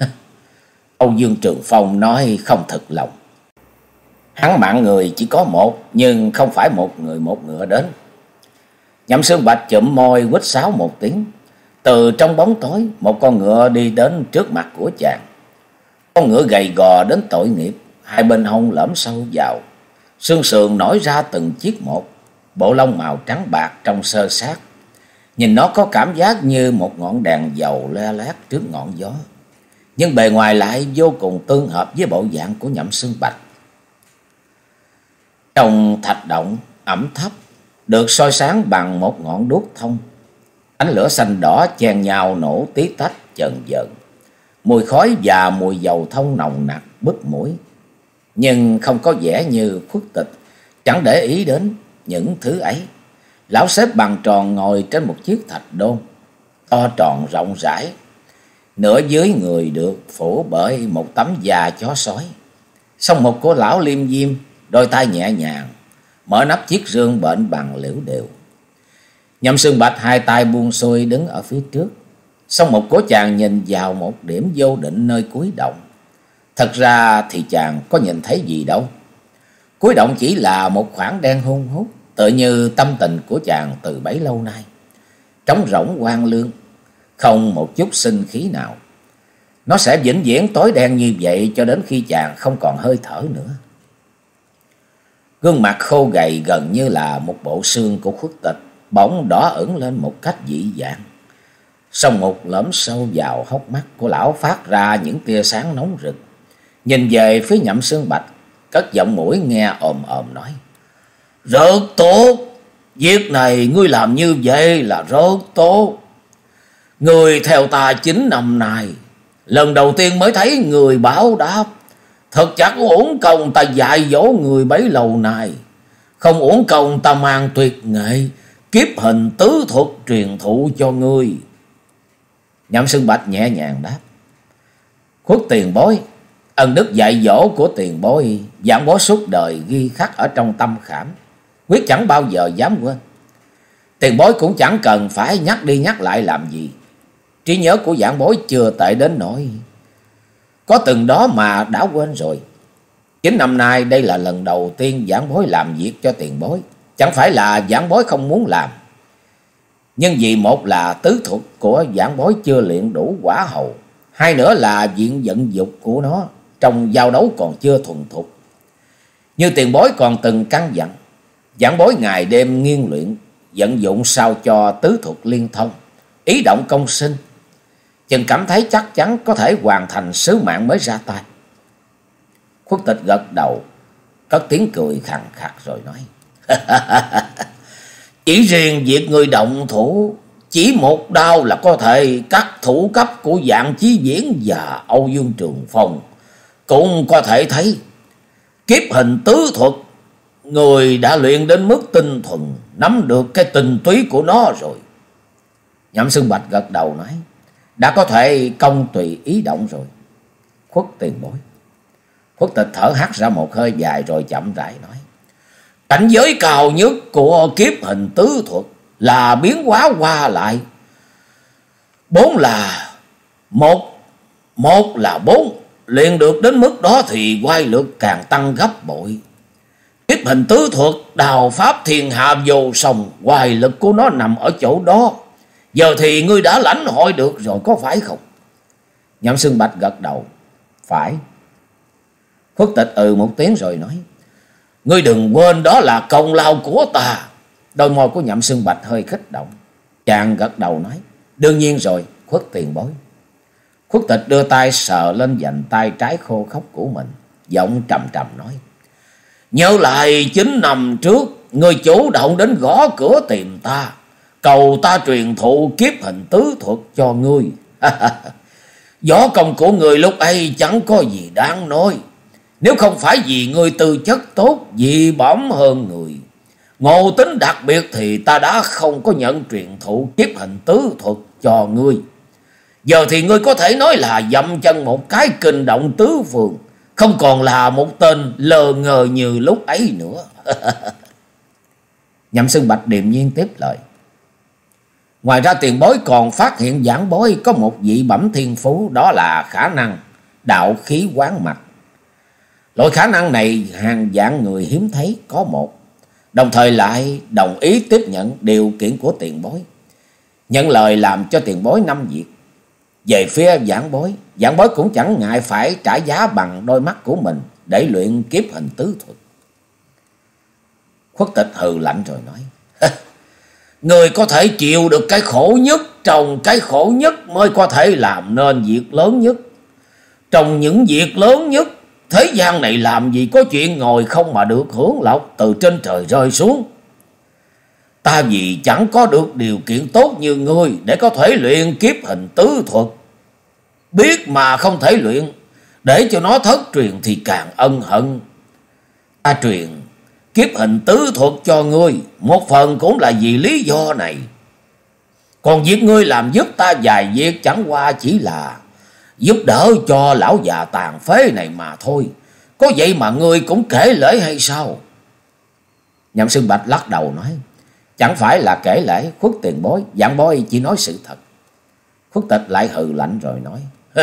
Âu Dương Trường Phong nói không thật lòng. Hắn mạng người chỉ có một, nhưng không phải một người một ngựa đến. Nhậm Xương Bạch chụm môi huýt sáo một tiếng. Từ trong bóng tối, một con ngựa đi đến trước mặt của chàng. Con ngựa gầy gò đến tội nghiệp, hai bên hông lõm sâu vào, xương sườn nổi ra từng chiếc một, bộ lông màu trắng bạc trong sơ sát. Nhìn nó có cảm giác như một ngọn đèn dầu le lét trước ngọn gió, nhưng bề ngoài lại vô cùng tương hợp với bộ dạng của Nhậm Xương Bạch. Trong thạch động ẩm thấp được soi sáng bằng một ngọn đuốc thông, ánh lửa xanh đỏ chen nhau nổ tí tách chần chừ, mùi khói và mùi dầu thông nồng nặc bức mũi, nhưng không có vẻ như khuất tịch chẳng để ý đến những thứ ấy. Lão xếp bằng tròn ngồi trên một chiếc thạch đôn to tròn rộng rãi, nửa dưới người được phủ bởi một tấm da chó sói. Song một của lão liêm diêm, đôi tay nhẹ nhàng mở nắp chiếc rương bệnh bằng liễu đều. Nhậm Xương Bạch hai tay buông xuôi đứng ở phía trước. Song một của chàng nhìn vào một điểm vô định nơi cuối động. Thật ra thì chàng có nhìn thấy gì đâu. Cuối động chỉ là một khoảng đen hun hút, tựa như tâm tình của chàng từ bấy lâu nay. Trống rỗng hoang lương, không một chút sinh khí nào. Nó sẽ vĩnh viễn tối đen như vậy cho đến khi chàng không còn hơi thở nữa. Gương mặt khô gầy gần như là một bộ xương của Khuất Tịch bỗng đỏ ửng lên một cách dị dạng. Song một lõm sâu vào hốc mắt của lão phát ra những tia sáng nóng rực. Nhìn về phía Nhậm Xương Bạch, cất giọng mũi nghe ồm ồm nói: "Rất tốt, việc này ngươi làm như vậy là rất tốt. Ngươi theo ta chín năm nay, lần đầu tiên mới thấy người báo đáp. Thật chẳng uổng công ta dạy dỗ người bấy lâu nay, không uổng công ta mang tuyệt nghệ kiếp hình tứ thuật truyền thụ cho ngươi." Nhậm Xương Bạch nhẹ nhàng đáp: "Khuất tiền bối, ân đức dạy dỗ của tiền bối, giảng bối suốt đời ghi khắc ở trong tâm khảm, quyết chẳng bao giờ dám quên. Tiền bối cũng chẳng cần phải nhắc đi nhắc lại làm gì. Trí nhớ của giảng bối chưa tệ đến nỗi có từng đó mà đã quên rồi. Chín năm nay đây là lần đầu tiên giảng bối làm việc cho tiền bối. Chẳng phải là giảng bối không muốn làm, nhưng vì một là tứ thuật của giảng bối chưa luyện đủ quả hầu, hai nữa là diện vận dục của nó trong giao đấu còn chưa thuần thục. Như tiền bối còn từng căn dặn, giảng bối ngày đêm nghiên luyện vận dụng sao cho tứ thuật liên thông, ý động công sinh, chừng cảm thấy chắc chắn có thể hoàn thành sứ mạng mới ra tay." Khuất Tịch gật đầu, cất tiếng cười khàn khặt rồi nói: "Chỉ riêng việc người động thủ, chỉ một đao là có thể cắt thủ cấp của Dạng Chí Viễn và Âu Dương Trường Phong. Cũng có thể thấy kiếp hình tứ thuật người đã luyện đến mức tinh thuần, nắm được cái tinh túy của nó rồi." Nhậm Xương Bạch gật đầu nói: "Đã có thể công tùy ý động rồi, Khuất tiền bối." Khuất Tịch thở hắt ra một hơi dài rồi chậm rãi nói: "Cảnh giới cao nhất của kiếp hình tứ thuật là biến hóa qua lại. Bốn là một, một là bốn. Luyện được đến mức đó thì quay lực càng tăng gấp bội. Kiếp hình tứ thuật đào pháp thiên hạ vô song, quay lực của nó nằm ở chỗ đó. Giờ thì ngươi đã lãnh hội được rồi có phải không?" Nhậm Xương Bạch gật đầu: "Phải." Khuất Tịch ừ một tiếng rồi nói: "Ngươi đừng quên đó là công lao của ta." Đôi môi của Nhậm Xương Bạch hơi kích động. Chàng gật đầu nói: "Đương nhiên rồi, Khuất tiền bối." Khuất Tịch đưa tay sờ lên vành tay trái khô khốc của mình, giọng trầm trầm nói: "Nhớ lại chín năm trước, ngươi chủ động đến gõ cửa tìm ta, cầu ta truyền thụ kiếp hình tứ thuật cho ngươi. Võ công của ngươi lúc ấy chẳng có gì đáng nói. Nếu không phải vì ngươi tư chất tốt, dị bẩm hơn người, ngộ tính đặc biệt, thì ta đã không có nhận truyền thụ kiếp hình tứ thuật cho ngươi. Giờ thì ngươi có thể nói là dậm chân một cái kinh động tứ phương, không còn là một tên lờ ngờ như lúc ấy nữa." Nhậm Xương Bạch điềm nhiên tiếp lời: "Ngoài ra tiền bối còn phát hiện giảng bối có một dị bẩm thiên phú, đó là khả năng đạo khí quán mạch. Loại khả năng này hàng vạn người hiếm thấy có một, đồng thời lại đồng ý tiếp nhận điều kiện của tiền bối, nhận lời làm cho tiền bối năm việc. Về phía giảng bối, giảng bối cũng chẳng ngại phải trả giá bằng đôi mắt của mình để luyện kiếp hình tứ thuật." Khuất Tịch hừ lạnh rồi nói: "Người có thể chịu được cái khổ nhất trong cái khổ nhất mới có thể làm nên việc lớn nhất. Trong những việc lớn nhất, thế gian này làm gì có chuyện ngồi không mà được hưởng lộc từ trên trời rơi xuống. Ta vì chẳng có được điều kiện tốt như ngươi để có thể luyện kiếp hình tứ thuật, biết mà không thể luyện, để cho nó thất truyền thì càng ân hận. Ta truyền kiếp hình tứ thuật cho ngươi, một phần cũng là vì lý do này. Còn việc ngươi làm giúp ta vài việc chẳng qua chỉ là giúp đỡ cho lão già tàn phế này mà thôi. Có vậy mà ngươi cũng kể lễ hay sao? Nhậm Xương Bạch lắc đầu nói, chẳng phải là kể lễ Khuất tiền bối, Vạn Bối chỉ nói sự thật. Khuất Tịch lại hừ lạnh rồi nói,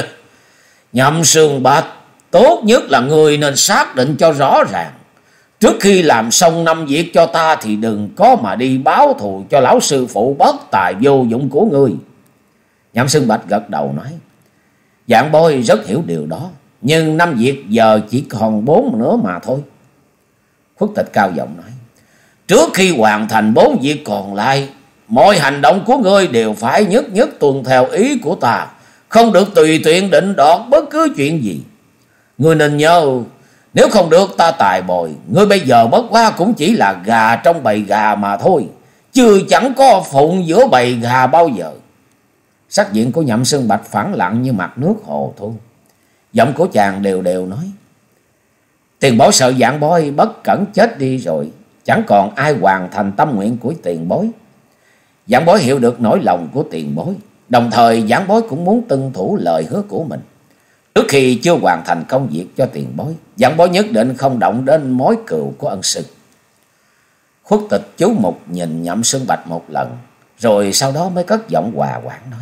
Nhậm Xương Bạch, tốt nhất là ngươi nên xác định cho rõ ràng. Trước khi làm xong năm việc cho ta thì đừng có mà đi báo thù cho lão sư phụ bất tài vô dụng của ngươi. Nhậm Xương Bạch gật đầu nói, Vạn Bối rất hiểu điều đó, nhưng năm việc giờ chỉ còn bốn nữa mà thôi. Khuất Tịch cao giọng nói, trước khi hoàn thành bốn việc còn lại, mọi hành động của ngươi đều phải nhất nhất tuân theo ý của ta, không được tùy tiện định đoạt bất cứ chuyện gì. Ngươi nên nhớ, nếu không được ta tài bồi, ngươi bây giờ bất quá cũng chỉ là gà trong bầy gà mà thôi, chứ chẳng có phụng giữa bầy gà bao giờ. Sắc diện của Nhậm Xương Bạch phẳng lặng như mặt nước hồ thu. Giọng của chàng đều đều nói, tiền bối sợ Vạn Bối bất cẩn chết đi rồi, chẳng còn ai hoàn thành tâm nguyện của tiền bối. Vạn Bối hiểu được nỗi lòng của tiền bối, đồng thời Vạn Bối cũng muốn tuân thủ lời hứa của mình. Trước khi chưa hoàn thành công việc cho tiền bối, Vạn Bối nhất định không động đến mối cừu của ân sư. Khuất Tịch chú mục nhìn Nhậm Xương Bạch một lần, rồi sau đó mới cất giọng hòa hoãn nói,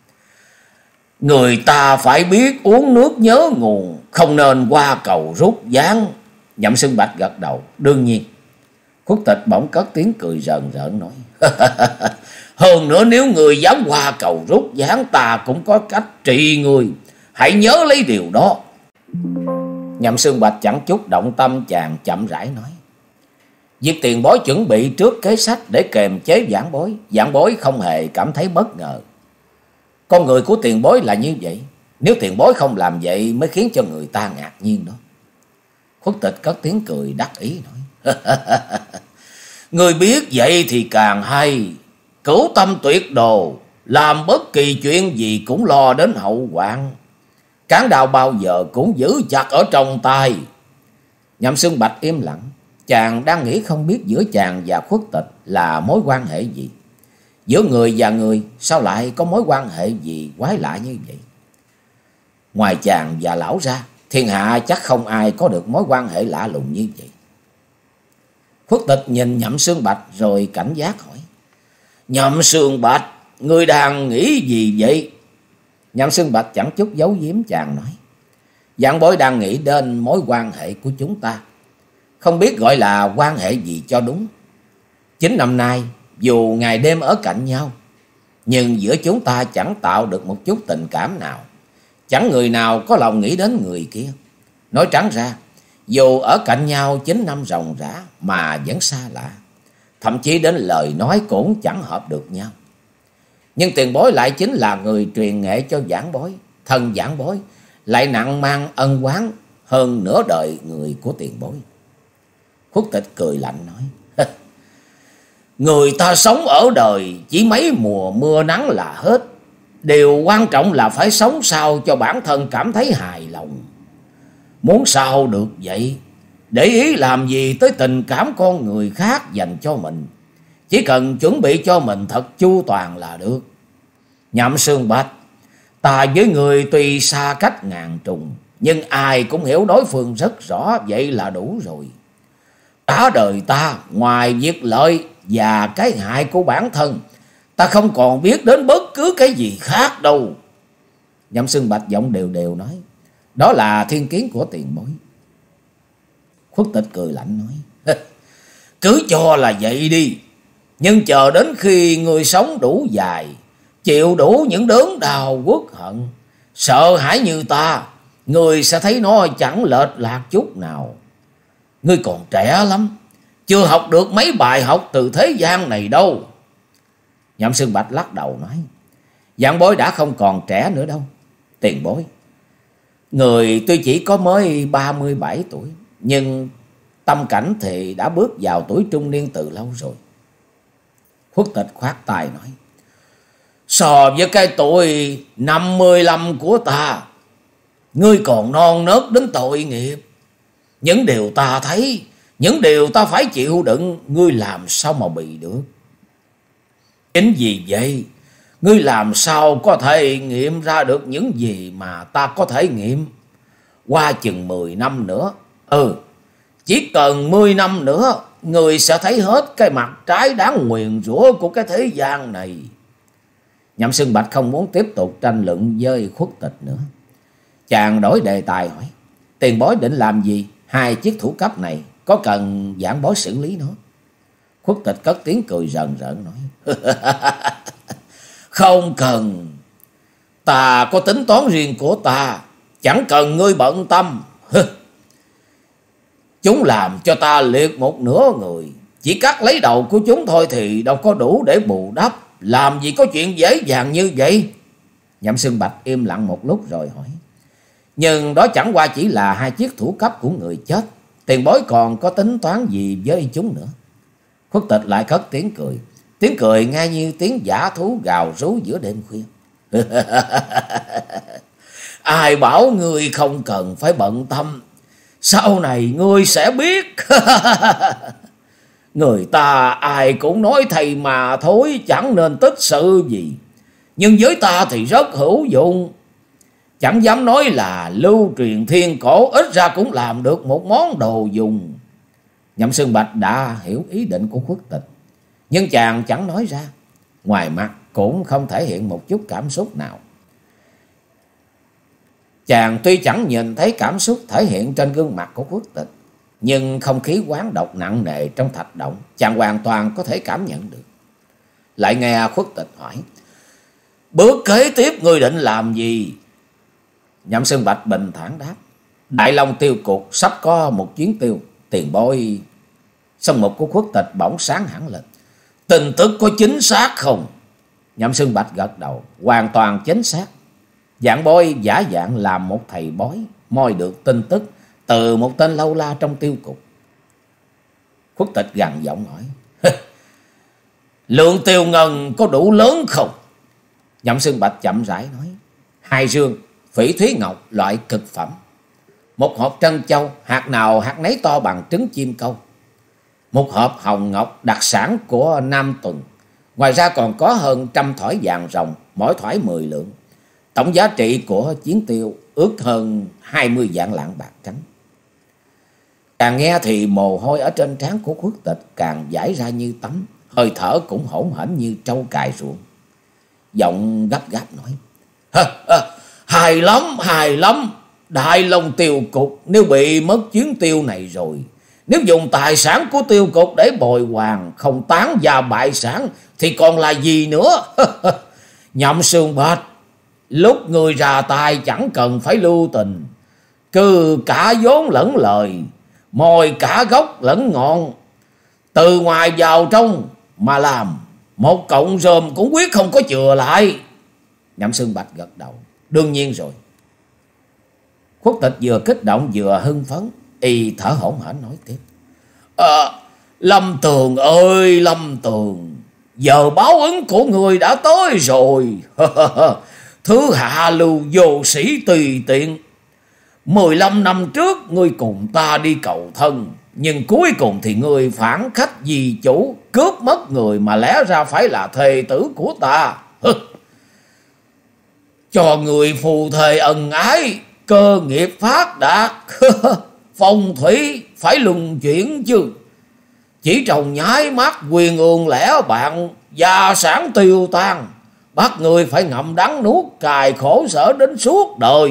người ta phải biết uống nước nhớ nguồn, không nên qua cầu rút ván. Nhậm Xương Bạch gật đầu, đương nhiên. Khuất Tịch bỗng cất tiếng cười rờn rợn nói, hơn nữa nếu người dám qua cầu rút ván, ta cũng có cách trị người, hãy nhớ lấy điều đó. Nhậm Xương Bạch chẳng chút động tâm, chàng chậm rãi nói, việc tiền bối chuẩn bị trước kế sách để kềm chế Vạn Bối, Vạn Bối không hề cảm thấy bất ngờ. Con người của tiền bối là như vậy, nếu tiền bối không làm vậy mới khiến cho người ta ngạc nhiên đó. Khuất Tịch cất tiếng cười đắc ý nói, người biết vậy thì càng hay, cửu tâm tuyệt đồ, làm bất kỳ chuyện gì cũng lo đến hậu hoạn, cán đao bao giờ cũng giữ chặt ở trong tay. Nhậm Xương Bạch im lặng, chàng đang nghĩ không biết giữa chàng và Khuất Tịch là mối quan hệ gì. Giữa người và người sao lại có mối quan hệ gì quái lạ như vậy? Ngoài chàng và lão ra, thiên hạ chắc không ai có được mối quan hệ lạ lùng như vậy. Khuất Tịch nhìn Nhậm Xương Bạch rồi cảnh giác hỏi, Nhậm Xương Bạch, ngươi đang nghĩ gì vậy? Nhậm Xương Bạch chẳng chút giấu giếm, chàng nói, Vạn Bối đang nghĩ đến mối quan hệ của chúng ta, không biết gọi là quan hệ gì cho đúng. Chín năm nay, dù ngày đêm ở cạnh nhau, nhưng giữa chúng ta chẳng tạo được một chút tình cảm nào, chẳng người nào có lòng nghĩ đến người kia. Nói trắng ra, dù ở cạnh nhau chín năm ròng rã mà vẫn xa lạ, thậm chí đến lời nói cũng chẳng hợp được nhau. Nhưng tiền bối lại chính là người truyền nghệ cho Vạn Bối, thân Vạn Bối lại nặng mang ân oán hơn nửa đời người của tiền bối. Khuất Tịch cười lạnh nói, người ta sống ở đời chỉ mấy mùa mưa nắng là hết, điều quan trọng là phải sống sao cho bản thân cảm thấy hài lòng. Muốn sao được vậy, để ý làm gì tới tình cảm con người khác dành cho mình, chỉ cần chuẩn bị cho mình thật chu toàn là được. Nhậm Xương Bạch, ta với người tuy xa cách ngàn trùng, nhưng ai cũng hiểu đối phương rất rõ, vậy là đủ rồi. Cả đời ta, ngoài việc lợi và cái hại của bản thân, ta không còn biết đến bất cứ cái gì khác đâu. Nhậm Xương Bạch giọng đều đều nói, đó là thiên kiến của tiền bối. Khuất Tịch cười lạnh nói, cứ cho là vậy đi, nhưng chờ đến khi người sống đủ dài, chịu đủ những đớn đau uất hận, sợ hãi như ta, người sẽ thấy nó chẳng lệch lạc chút nào. Ngươi còn trẻ lắm, chưa học được mấy bài học từ thế gian này đâu. Nhậm Xương Bạch lắc đầu nói, Vạn Bối đã không còn trẻ nữa đâu. Tiền bối, người tuy chỉ có mới ba mươi bảy tuổi, nhưng tâm cảnh thì đã bước vào tuổi trung niên từ lâu rồi. Khuất Tịch khoát tay nói, so với cái tuổi năm mươi lăm của ta, ngươi còn non nớt đến tội nghiệp. Những điều ta thấy Những điều ta phải chịu đựng, ngươi làm sao mà bị được? Chính vì vậy, ngươi làm sao có thể nghiệm ra được những gì mà ta có thể nghiệm? Qua chừng mười năm nữa, ừ, chỉ cần mười năm nữa, ngươi sẽ thấy hết cái mặt trái đáng nguyền rủa của cái thế gian này. Nhậm Xương Bạch không muốn tiếp tục tranh luận với Khuất Tịch nữa. Chàng đổi đề tài hỏi, tiền bối định làm gì? Hai chiếc thủ cấp này có cần giảng bối xử lý nó? Khuất Tịch cất tiếng cười rần rợn nói, không cần, ta có tính toán riêng của ta, chẳng cần ngươi bận tâm. Chúng làm cho ta liệt một nửa người, chỉ cắt lấy đầu của chúng thôi thì đâu có đủ để bù đắp, làm gì có chuyện dễ dàng như vậy. Nhậm Xương Bạch im lặng một lúc rồi hỏi, nhưng đó chẳng qua chỉ là hai chiếc thủ cấp của người chết, tiền bối còn có tính toán gì với chúng nữa? Khuất Tịch lại cất tiếng cười, tiếng cười nghe như tiếng dã thú gào rú giữa đêm khuya. Ai bảo ngươi không cần phải bận tâm, sau này ngươi sẽ biết. Người ta ai cũng nói thầy mà thôi, chẳng nên tích sự gì, nhưng với ta thì rất hữu dụng. Chẳng dám nói là lưu truyền thiên cổ, ít ra cũng làm được một món đồ dùng. Nhậm Xương Bạch đã hiểu ý định của Khuất Tịch, nhưng chàng chẳng nói ra, ngoài mặt cũng không thể hiện một chút cảm xúc nào. Chàng tuy chẳng nhìn thấy cảm xúc thể hiện trên gương mặt của Khuất Tịch, nhưng không khí quán độc nặng nề trong thạch động chàng hoàn toàn có thể cảm nhận được. Lại nghe Khuất Tịch hỏi, bước kế tiếp ngươi định làm gì? Nhậm Xương Bạch bình thản đáp, Đại Long tiêu cục sắp có một chuyến tiêu, tiền bối. Song mục của Khuất Tịch bỗng sáng hẳn lên, tin tức có chính xác không? Nhậm Xương Bạch gật đầu, hoàn toàn chính xác. Dạng bối giả dạng làm một thầy bói, moi được tin tức từ một tên lâu la trong tiêu cục. Khuất Tịch gằn giọng hỏi, lượng tiêu ngân có đủ lớn không? Nhậm Xương Bạch chậm rãi nói, hai rương phỉ thúy ngọc loại cực phẩm, một hộp trân châu hạt nào hạt nấy to bằng trứng chim câu, một hộp hồng ngọc đặc sản của Nam Tuần. Ngoài ra còn có hơn trăm thỏi vàng rồng, mỗi thỏi mười lượng. Tổng giá trị của chiến tiêu ước hơn hai mươi vạn lạng bạc trắng. Càng nghe thì mồ hôi ở trên trán của Khuất Tịch càng dãi ra như tắm, hơi thở cũng hỗn hển như trâu cài ruộng. Giọng gấp gáp nói, ha, ha, hài lắm, hài lắm. Đại Long tiêu cục nếu bị mất chuyến tiêu này rồi, nếu dùng tài sản của tiêu cục để bồi hoàn, không tán gia bại sản, thì còn là gì nữa? Nhậm Xương Bạch, lúc người ra tay chẳng cần phải lưu tình, cứ cả vốn lẫn lời, mồi cả gốc lẫn ngọn, từ ngoài vào trong mà làm, một cọng rơm cũng quyết không có chừa lại. Nhậm Xương Bạch gật đầu, đương nhiên rồi. Khuất Tịch vừa kích động vừa hưng phấn, y thở hổn hển nói tiếp, à, Lâm Tường ơi Lâm Tường, giờ báo ứng của người đã tới rồi. Thứ hạ lưu vô sĩ tùy tiện. Mười lăm năm trước ngươi cùng ta đi cầu thân, nhưng cuối cùng thì ngươi phản khách vì chủ, cướp mất người mà lẽ ra phải là thề tử của ta. Cho người phù thề ân ái, cơ nghiệp phát đạt, phong thủy phải luân chuyển chứ. Chỉ trong nháy mắt quyền ương lẻ bạn, gia sản tiêu tan, bắt người phải ngậm đắng nuốt cài khổ sở đến suốt đời.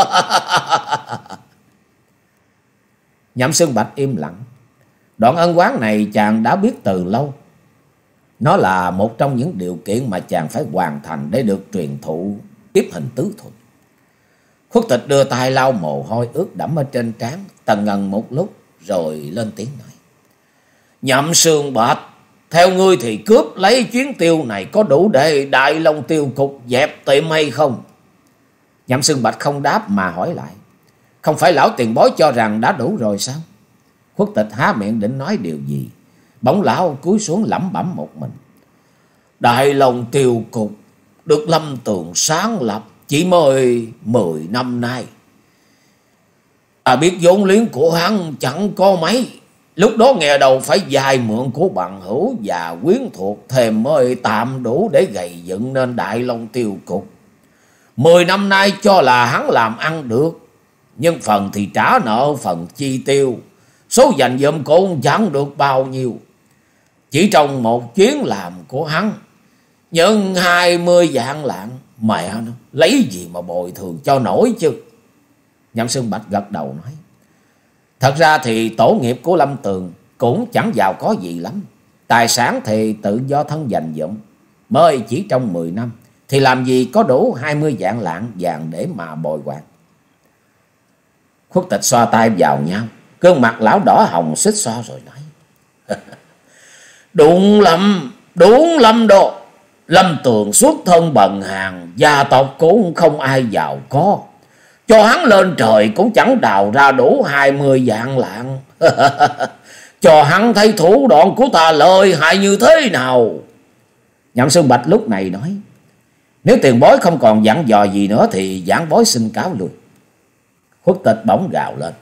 Nhậm Xương Bạch im lặng. Đoạn ân oán này chàng đã biết từ lâu. Nó là một trong những điều kiện mà chàng phải hoàn thành để được truyền thụ tiếp hình tứ thuật. Khuất Tịch đưa tay lau mồ hôi ướt đẫm ở trên trán, tần ngần một lúc rồi lên tiếng nói, Nhậm Xương Bạch, theo ngươi thì cướp lấy chuyến tiêu này có đủ để Đại Long tiêu cục dẹp tiệm hay không? Nhậm Xương Bạch không đáp mà hỏi lại, không phải lão tiền bối cho rằng đã đủ rồi sao? Khuất Tịch há miệng định nói điều gì, bỗng lão cúi xuống lẩm bẩm một mình, Đại Long tiêu cục được Lâm Tường sáng lập chỉ mới mười năm nay. Ta biết vốn liếng của hắn chẳng có mấy, Lúc đó nghe đầu phải vay mượn của bằng hữu và quyến thuộc thêm mới tạm đủ để gầy dựng nên Đại Long Tiêu Cục. Mười năm nay cho là hắn làm ăn được, nhưng phần thì trả nợ, phần chi tiêu, số dành dụm cũng chẳng được bao nhiêu. Chỉ trong một chuyến làm của hắn, nhưng hai mươi vạn lạng, mẹ nó, lấy gì mà bồi thường cho nổi chứ. Nhậm Xương Bạch gật đầu nói, thật ra thì tổ nghiệp của Lâm Tường cũng chẳng giàu có gì lắm. Tài sản thì tự do thân dành dụm, mới chỉ trong mười năm thì làm gì có đủ hai mươi vạn lạng vàng để mà bồi hoàn. Khuất Tịch xoa tay vào nhau, gương mặt lão đỏ hồng xích xoa rồi nói, đúng lắm, đúng lắm đó. Lâm Tường xuất thân bần hàn, gia tộc cũng không ai giàu có, cho hắn lên trời cũng chẳng đào ra đủ hai mươi vạn lạng. Cho hắn thấy thủ đoạn của ta lợi hại như thế nào. Nhậm Xương Bạch lúc này nói, nếu tiền bối không còn dặn dò gì nữa thì giảng bối xin cáo lui. Khuất Tịch bỗng gào lên,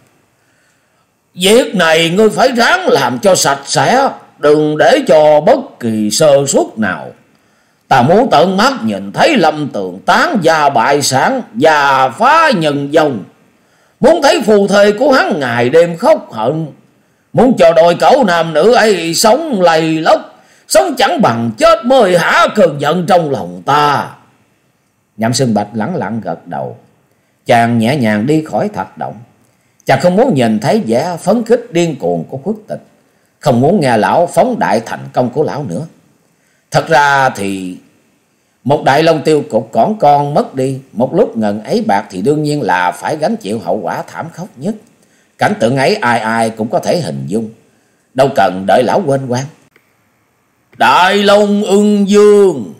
việc này ngươi phải ráng làm cho sạch sẽ, đừng để cho bất kỳ sơ suất nào. Ta muốn tận mắt nhìn thấy Lâm Tường tán gia bại sản và phá nhân dòng. Muốn thấy phù thê của hắn ngày đêm khóc hận. Muốn cho đôi cậu nam nữ ấy sống lầy lóc, sống chẳng bằng chết mới hả cơn giận trong lòng ta. Nhậm Xương Bạch lẳng lặng gật đầu. Chàng nhẹ nhàng đi khỏi thạch động. Chàng không muốn nhìn thấy vẻ phấn khích điên cuồng của Khuất Tịch, không muốn nghe lão phóng đại thành công của lão nữa. Thật ra thì một Đại Long Tiêu Cục còn con mất đi một lúc ngần ấy bạc thì đương nhiên là phải gánh chịu hậu quả thảm khốc nhất. Cảnh tượng ấy ai ai cũng có thể hình dung, đâu cần đợi lão quên quan. Đại Long Ưng Dương,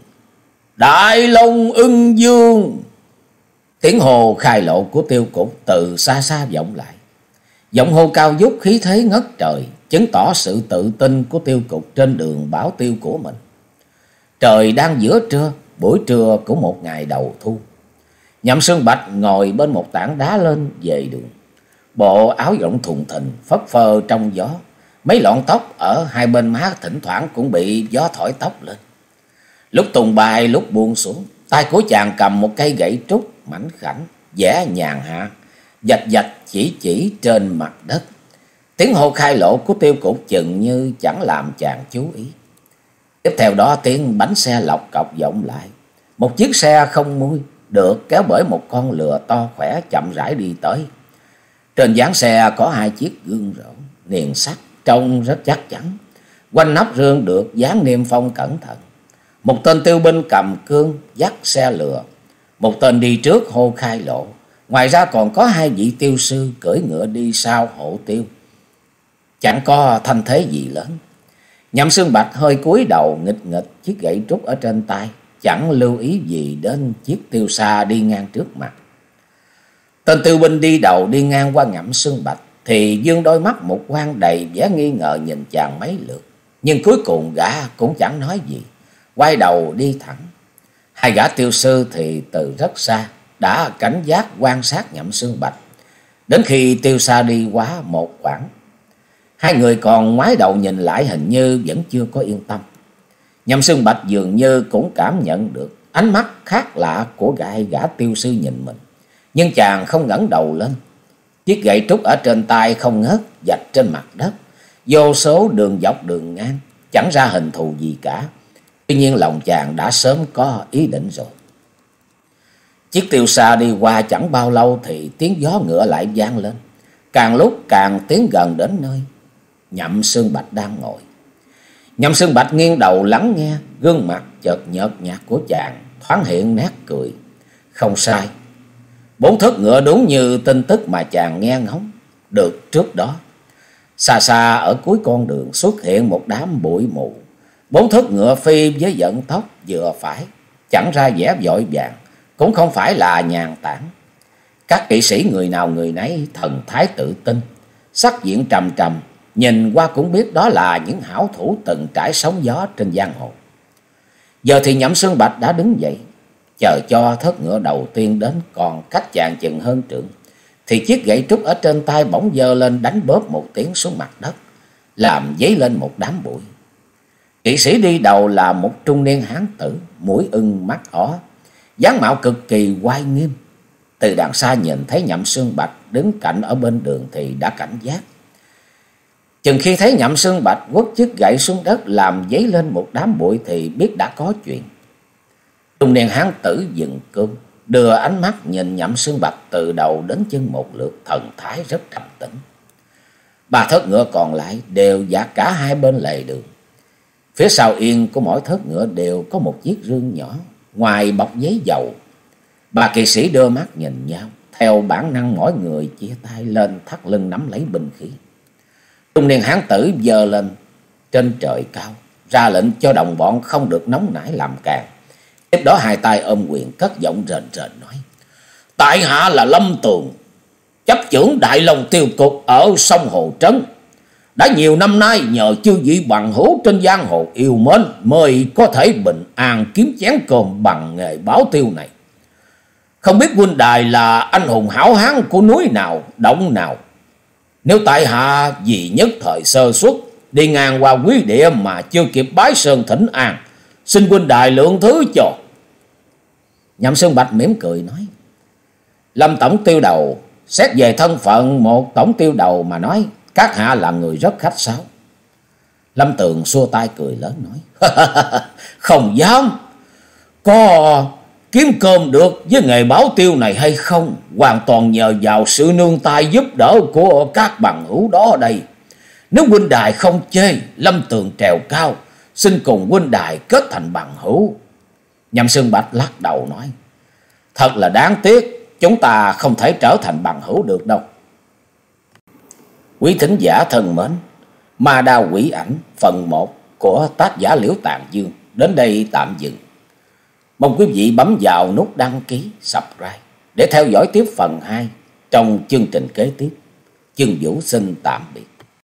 Đại Long Ưng Dương. Tiếng hô khai lộ của Tiêu Cục từ xa xa vọng lại. Giọng hô cao vút khí thế ngất trời, chứng tỏ sự tự tin của Tiêu Cục trên đường bảo tiêu của mình. Trời đang giữa trưa, buổi trưa của một ngày đầu thu. Nhậm Xương Bạch ngồi bên một tảng đá lên về đường. Bộ áo rộng thùng thình phất phơ trong gió. Mấy lọn tóc ở hai bên má thỉnh thoảng cũng bị gió thổi tóc lên. Lúc tung bay lúc buông xuống, tay của chàng cầm một cây gậy trúc mảnh khảnh, vẽ nhàn hạ, vạch vạch chỉ chỉ trên mặt đất. Tiếng hô khai lộ của Tiêu Cục chừng như chẳng làm chàng chú ý. Tiếp theo đó tiếng bánh xe lọc cọc vọng lại. Một chiếc xe không mui được kéo bởi một con lừa to khỏe chậm rãi đi tới. Trên ván xe có hai chiếc gương rỗng niền sắt trông rất chắc chắn. Quanh nắp rương được dán niêm phong cẩn thận. Một tên tiêu binh cầm cương dắt xe lừa. Một tên đi trước hô khai lộ. Ngoài ra còn có hai vị tiêu sư cưỡi ngựa đi sau hộ tiêu. Chẳng có thanh thế gì lớn. Nhậm Xương Bạch hơi cúi đầu nghịch nghịch chiếc gậy trúc ở trên tay, chẳng lưu ý gì đến chiếc tiêu xa đi ngang trước mặt. Tên tiêu binh đi đầu đi ngang qua Nhậm Xương Bạch thì dương đôi mắt một quan đầy vẻ nghi ngờ nhìn chàng mấy lượt, nhưng cuối cùng gã cũng chẳng nói gì, quay đầu đi thẳng. Hai gã tiêu sư thì từ rất xa đã cảnh giác quan sát Nhậm Xương Bạch, đến khi tiêu xa đi quá một quãng, hai người còn ngoái đầu nhìn lại hình như vẫn chưa có yên tâm. Nhậm Xương Bạch dường như cũng cảm nhận được ánh mắt khác lạ của gã gã tiêu sư nhìn mình, nhưng chàng không ngẩng đầu lên. Chiếc gậy trúc ở trên tay không ngớt vạch trên mặt đất, vô số đường dọc đường ngang, chẳng ra hình thù gì cả. Tuy nhiên lòng chàng đã sớm có ý định rồi. Chiếc tiêu xa đi qua chẳng bao lâu thì tiếng gió ngựa lại vang lên, càng lúc càng tiến gần đến nơi Nhậm Xương Bạch đang ngồi. Nhậm Xương Bạch nghiêng đầu lắng nghe, gương mặt chợt nhợt nhạt của chàng thoáng hiện nét cười. Không sai, bốn thất ngựa đúng như tin tức mà chàng nghe ngóng được trước đó. Xa xa ở cuối con đường xuất hiện một đám bụi mù. Bốn thất ngựa phi với vận tốc vừa phải, chẳng ra vẻ vội vàng, cũng không phải là nhàn tản. Các kỵ sĩ người nào người nấy thần thái tự tin, sắc diện trầm trầm, nhìn qua cũng biết đó là những hảo thủ từng trải sóng gió trên giang hồ. Giờ thì Nhậm Xương Bạch đã đứng dậy, chờ cho thất ngựa đầu tiên đến còn cách chàng chừng hơn trượng, thì chiếc gậy trúc ở trên tay bỗng giơ lên đánh bóp một tiếng xuống mặt đất. làm dấy lên một đám bụi. Kỵ sĩ đi đầu là một trung niên hán tử, mũi ưng mắt ó, dáng mạo cực kỳ oai nghiêm. Từ đằng xa nhìn thấy Nhậm Xương Bạch đứng cạnh ở bên đường thì đã cảnh giác. Chừng khi thấy Nhậm Xương Bạch quất chiếc gậy xuống đất làm dấy lên một đám bụi thì biết đã có chuyện. Trung niên hán tử dừng cương, đưa ánh mắt nhìn Nhậm Xương Bạch từ đầu đến chân một lượt, thần thái rất trầm tĩnh. Ba thớt ngựa còn lại đều dạt cả hai bên lề đường. Phía sau yên của mỗi thớt ngựa đều có một chiếc rương nhỏ, ngoài bọc giấy dầu. Ba kỵ sĩ đưa mắt nhìn nhau, theo bản năng mỗi người chia tay lên thắt lưng nắm lấy binh khí. Trung niên hán tử giơ lên trên trời cao, ra lệnh cho đồng bọn không được nóng nảy làm càng. Tiếp đó hai tay ôm quyền cất giọng rền rền nói: tại hạ là Lâm Tường, chấp chưởng Đại Long tiêu cục ở sông Hồ Trấn. Đã nhiều năm nay nhờ chư vị bằng hữu trên giang hồ yêu mến mới có thể bình an kiếm chén cơm bằng nghề báo tiêu này. Không biết huynh đài là anh hùng hảo hán của núi nào, động nào. Nếu tại hạ vì nhất thời sơ suất đi ngang qua quý địa mà chưa kịp bái sơn thỉnh an, xin huynh đài lượng thứ cho. Nhậm Xương Bạch mỉm cười nói: Lâm tổng tiêu đầu, xét về thân phận một tổng tiêu đầu mà nói, các hạ là người rất khách sáo. Lâm Tường xua tay cười lớn nói: không dám. Có kiếm cơm được với nghề báo tiêu này hay không, hoàn toàn nhờ vào sự nương tay giúp đỡ của các bằng hữu đó đây. Nếu huynh đài không chê, Lâm Tường trèo cao, xin cùng huynh đài kết thành bằng hữu. Nhậm Xương Bạch lắc đầu nói: thật là đáng tiếc, chúng ta không thể trở thành bằng hữu được đâu. Quý thính giả thân mến, Ma Đao Quỷ Ảnh phần một của tác giả Liễu Tàn Dương đến đây tạm dừng. Mong quý vị bấm vào nút đăng ký, subscribe để theo dõi tiếp phần hai trong chương trình kế tiếp. Chương Vũ xin tạm biệt.